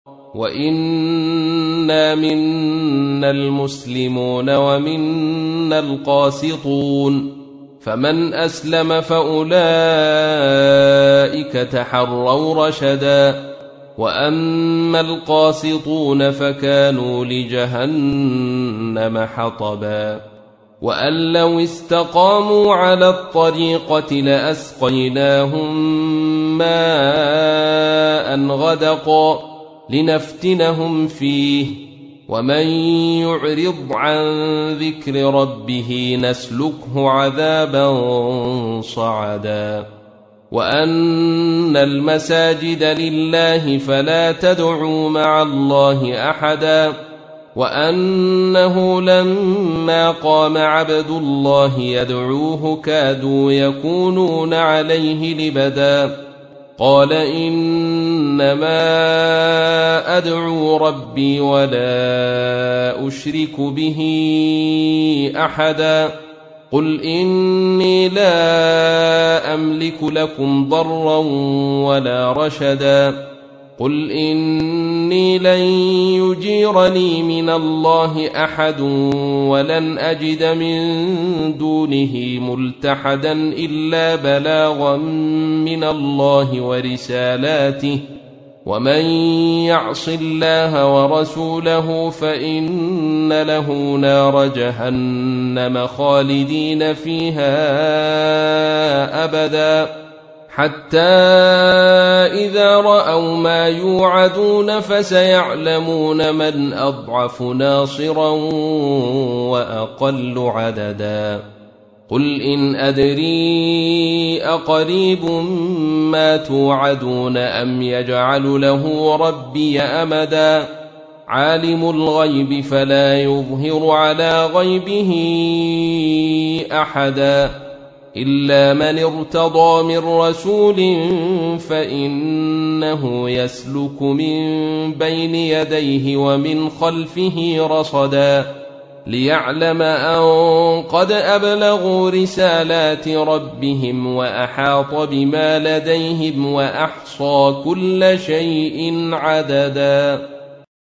وإنا منا المسلمون ومنا القاسطون فمن أسلم فأولئك تحروا رشدا وأما القاسطون فكانوا لجهنم حطبا وأن لو استقاموا على الطريقة لأسقيناهم ماء غدقا لنفتنهم فيه ومن يعرض عن ذكر ربه نسلكه عذابا صعدا وأن المساجد لله فلا تدعوا مع الله أحدا وأنه لما قام عبد الله يدعوه كادوا يكونون عليه لبدا قال إنما أدعو ربي ولا أشرك به أحدا قل إني لا أملك لكم ضرا ولا رشدا قل إني لن يجيرني من الله أحد ولن أجد من دونه ملتحدا إلا بلاغا من الله ورسالاته ومن يعص الله ورسوله فإن له نار جهنم خالدين فيها أبدا حتى إذا رأوا ما يوعدون فسيعلمون من أضعف ناصرا وأقل عددا قل إن أدري أقريب ما توعدون أم يجعل له ربي أمدا عالم الغيب فلا يظهر على غيبه أحدا إلا من ارتضى من رسول فإنه يسلك من بين يديه ومن خلفه رصدا ليعلم أن قد أبلغوا رسالات ربهم وأحاط بما لديهم وأحصى كل شيء عددا.